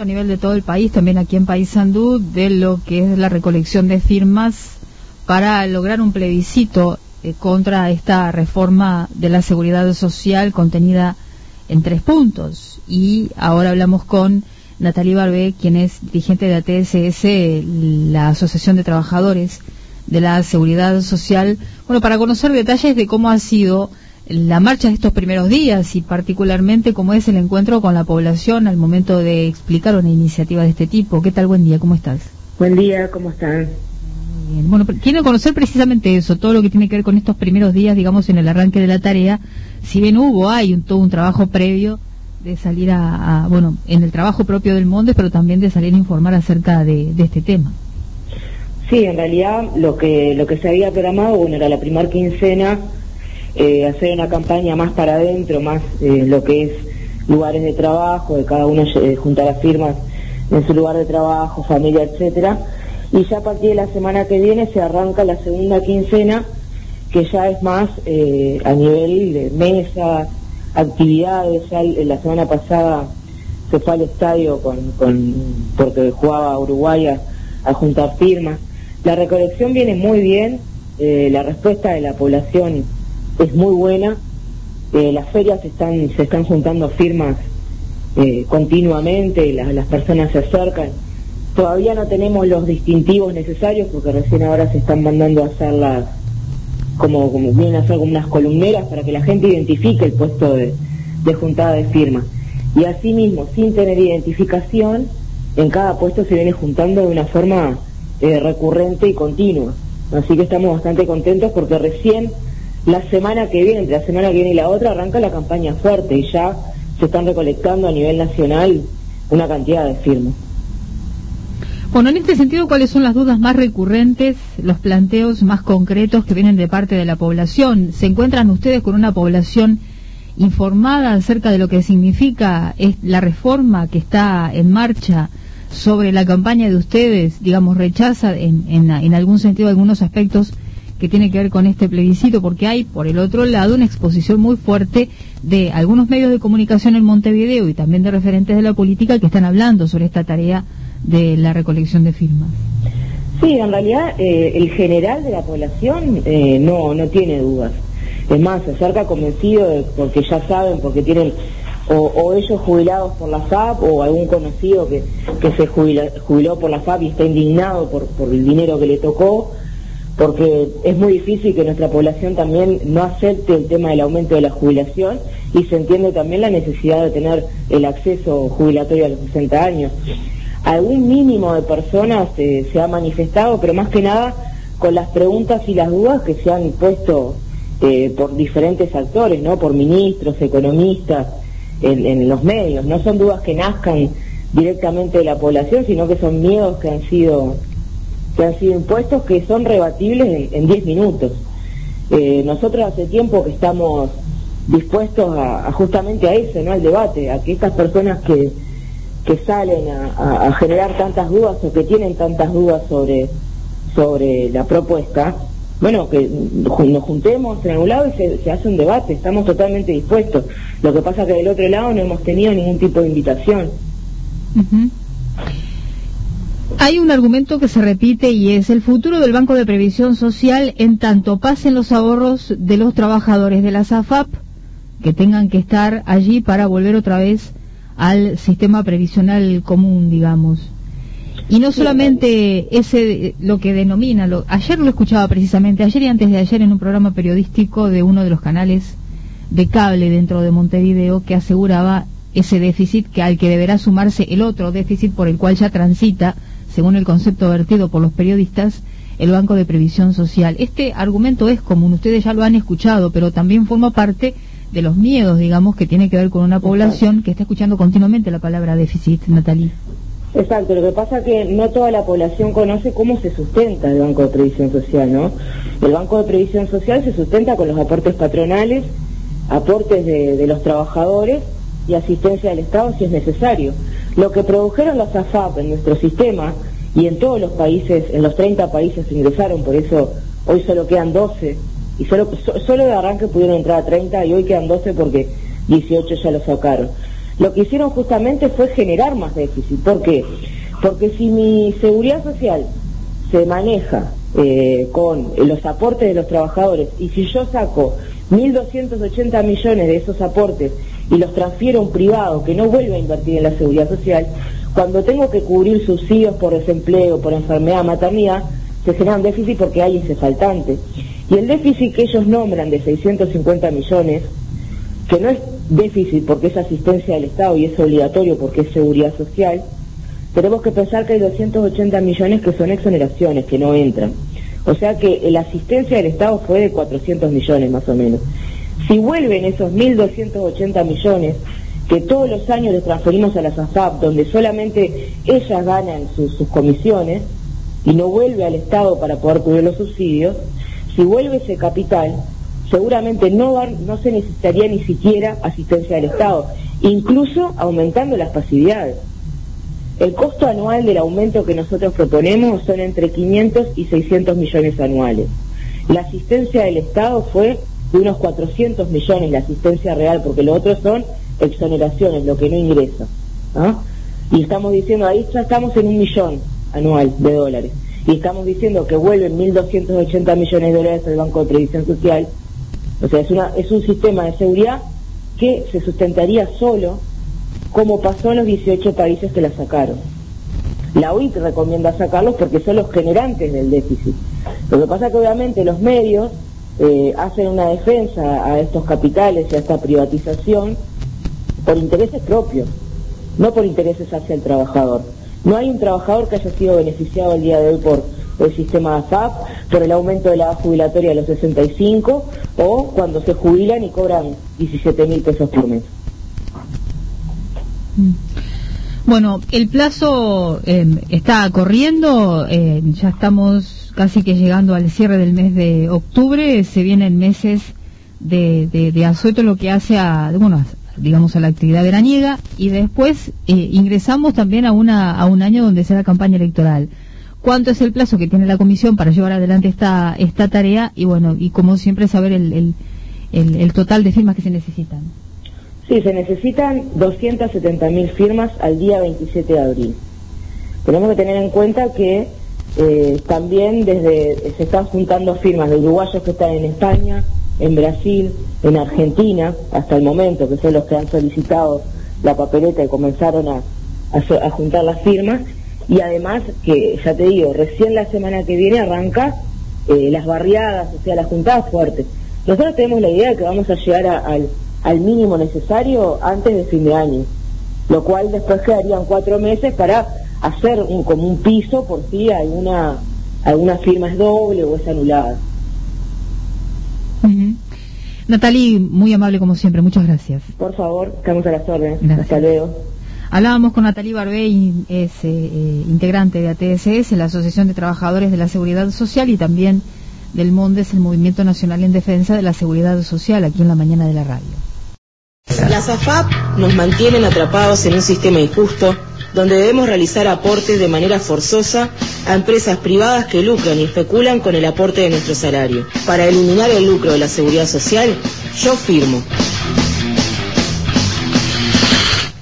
a nivel de todo el país, también aquí en Paysandú, de lo que es la recolección de firmas para lograr un plebiscito contra esta reforma de la seguridad social contenida en 3 puntos. Y ahora hablamos con Natalie Barbé, quien es dirigente de ATSS, la Asociación de Trabajadores de la Seguridad Social, bueno, para conocer detalles de cómo ha sido la marcha de estos primeros días y particularmente cómo es el encuentro con la población al momento de explicar una iniciativa de este tipo. ¿Qué tal? Buen día, ¿cómo estás? Buen día, ¿cómo están? Muy bien. Bueno, quiero conocer precisamente eso, todo lo que tiene que ver con estos primeros días, digamos, en el arranque de la tarea. Si bien hay todo un trabajo previo de salir bueno, en el trabajo propio del Mondes, pero también de salir a informar acerca de este tema. Sí, en realidad lo que se había programado, bueno, era la primera quincena, hacer una campaña más para adentro, más lo que es lugares de trabajo, de cada uno juntar las firmas en su lugar de trabajo, familia, etcétera. Y ya a partir de la semana que viene se arranca la segunda quincena, que ya es más a nivel de mesa, actividades. Ya la semana pasada se fue al estadio porque jugaba Uruguay a juntar firmas. La recolección viene muy bien, la respuesta de la población es muy buena, las ferias se están juntando firmas continuamente, las personas se acercan. Todavía no tenemos los distintivos necesarios porque recién ahora se están mandando a hacer como vienen a hacer como unas columneras para que la gente identifique el puesto de juntada de firmas. Y así mismo, sin tener identificación, en cada puesto se viene juntando de una forma recurrente y continua. Así que estamos bastante contentos porque recién la semana que viene, entre la semana que viene y la otra, arranca la campaña fuerte y ya se están recolectando a nivel nacional una cantidad de firmas. Bueno, en este sentido, ¿cuáles son las dudas más recurrentes, los planteos más concretos que vienen de parte de la población? ¿Se encuentran ustedes con una población informada acerca de lo que significa la reforma que está en marcha sobre la campaña de ustedes? Digamos, rechaza en algún sentido algunos aspectos que tienen que ver con este plebiscito, porque hay, por el otro lado, una exposición muy fuerte de algunos medios de comunicación en Montevideo y también de referentes de la política que están hablando sobre esta tarea de la recolección de firmas. Sí, en realidad el general de la población no tiene dudas. Es más, se acerca convencido porque ya saben, porque tienen o ellos jubilados por la FAP o algún conocido que se jubiló por la FAP y está indignado por el dinero que le tocó, porque es muy difícil que nuestra población también no acepte el tema del aumento de la jubilación y se entiende también la necesidad de tener el acceso jubilatorio a los 60 años. Algún mínimo de personas se ha manifestado, pero más que nada con las preguntas y las dudas que se han puesto por diferentes actores, ¿no? Por ministros, economistas, en los medios. No son dudas que nazcan directamente de la población, sino que son miedos que han sido impuestos, que son rebatibles en 10 minutos. Nosotros hace tiempo que estamos dispuestos a justamente a eso, ¿no? Al debate, a que estas personas que salen a generar tantas dudas o que tienen tantas dudas sobre la propuesta, bueno, que nos juntemos en algún lado y se hace un debate. Estamos totalmente dispuestos. Lo que pasa que del otro lado no hemos tenido ningún tipo de invitación. Uh-huh. Hay un argumento que se repite y es el futuro del Banco de Previsión Social en tanto pasen los ahorros de los trabajadores de la SAFAP que tengan que estar allí para volver otra vez al sistema previsional común, digamos. Y no solamente lo que denomina, ayer lo escuchaba precisamente, ayer y antes de ayer en un programa periodístico de uno de los canales de cable dentro de Montevideo que aseguraba ese déficit que al que deberá sumarse el otro déficit por el cual ya transita, según el concepto vertido por los periodistas, el Banco de Previsión Social. Este argumento es común, ustedes ya lo han escuchado, pero también forma parte de los miedos, digamos, que tiene que ver con una población que está escuchando continuamente la palabra déficit, Natalie. Exacto, lo que pasa es que no toda la población conoce cómo se sustenta el Banco de Previsión Social, ¿no? El Banco de Previsión Social se sustenta con los aportes patronales, aportes de los trabajadores y asistencia del Estado si es necesario. Lo que produjeron las AFAP en nuestro sistema y en todos los países, en los 30 países ingresaron, por eso hoy solo quedan 12, y solo de arranque pudieron entrar a 30 y hoy quedan 12 porque 18 ya lo sacaron. lo que hicieron justamente fue generar más déficit. ¿Por qué? Porque si mi seguridad social se maneja con los aportes de los trabajadores, y si yo saco 1.280 millones de esos aportes y los transfiero a un privado que no vuelve a invertir en la seguridad social, cuando tengo que cubrir subsidios por desempleo, por enfermedad, maternidad, se genera un déficit porque hay ese faltante. Y el déficit que ellos nombran de 650 millones, que no es déficit porque es asistencia del Estado y es obligatorio porque es seguridad social, tenemos que pensar que hay 280 millones que son exoneraciones, que no entran. O sea que la asistencia del Estado fue de 400 millones más o menos. Si vuelven esos 1.280 millones, que todos los años les transferimos a las AFAP, donde solamente ellas ganan sus comisiones, y no vuelve al Estado para poder cubrir los subsidios, si vuelve ese capital, seguramente no se necesitaría ni siquiera asistencia del Estado, incluso aumentando las pasividades. El costo anual del aumento que nosotros proponemos son entre 500 y 600 millones anuales. La asistencia del Estado fue de unos 400 millones, la asistencia real, porque lo otro son exoneraciones, lo que no ingresa, ¿no? Y estamos diciendo, ahí ya estamos en 1 millón anual de dólares, y estamos diciendo que vuelven 1.280 millones de dólares al Banco de Previsión Social. O sea, es un sistema de seguridad que se sustentaría solo, como pasó en los 18 países que la sacaron. La OIT recomienda sacarlos porque son los generantes del déficit. Lo que pasa es que obviamente los medios hacen una defensa a estos capitales y a esta privatización por intereses propios, no por intereses hacia el trabajador. No hay un trabajador que haya sido beneficiado el día de hoy por el sistema AFAP, por el aumento de la edad jubilatoria a los 65, o cuando se jubilan y cobran 17.000 pesos por mes. Bueno, el plazo está corriendo, ya estamos casi que llegando al cierre del mes de octubre, se vienen meses de asueto, lo que hace digamos a la actividad veraniega, y después ingresamos también a un año donde será campaña electoral. ¿Cuánto es el plazo que tiene la comisión para llevar adelante esta tarea? Y bueno, y como siempre saber el total de firmas que se necesitan. Sí, se necesitan 270.000 firmas al día 27 de abril. Tenemos que tener en cuenta que también se están juntando firmas de uruguayos que están en España, en Brasil, en Argentina, hasta el momento, que son los que han solicitado la papeleta y comenzaron a juntar las firmas, y además que, ya te digo, recién la semana que viene arranca las barriadas, o sea, las juntadas fuertes. Nosotros tenemos la idea de que vamos a llegar al mínimo necesario antes de fin de año, lo cual después quedarían 4 meses para hacer como un piso por si alguna firma es doble o es anulada. Natalie, muy amable como siempre, muchas gracias. Por favor, estamos a las órdenes. Gracias. Hasta luego. Hablábamos con Natalie Barbé, es integrante de ATSS, la Asociación de Trabajadores de la Seguridad Social, y también del MONDES, el Movimiento Nacional en Defensa de la Seguridad Social, aquí en la mañana de la radio. Las AFAP nos mantienen atrapados en un sistema injusto, donde debemos realizar aportes de manera forzosa a empresas privadas que lucran y especulan con el aporte de nuestro salario. Para eliminar el lucro de la seguridad social, yo firmo.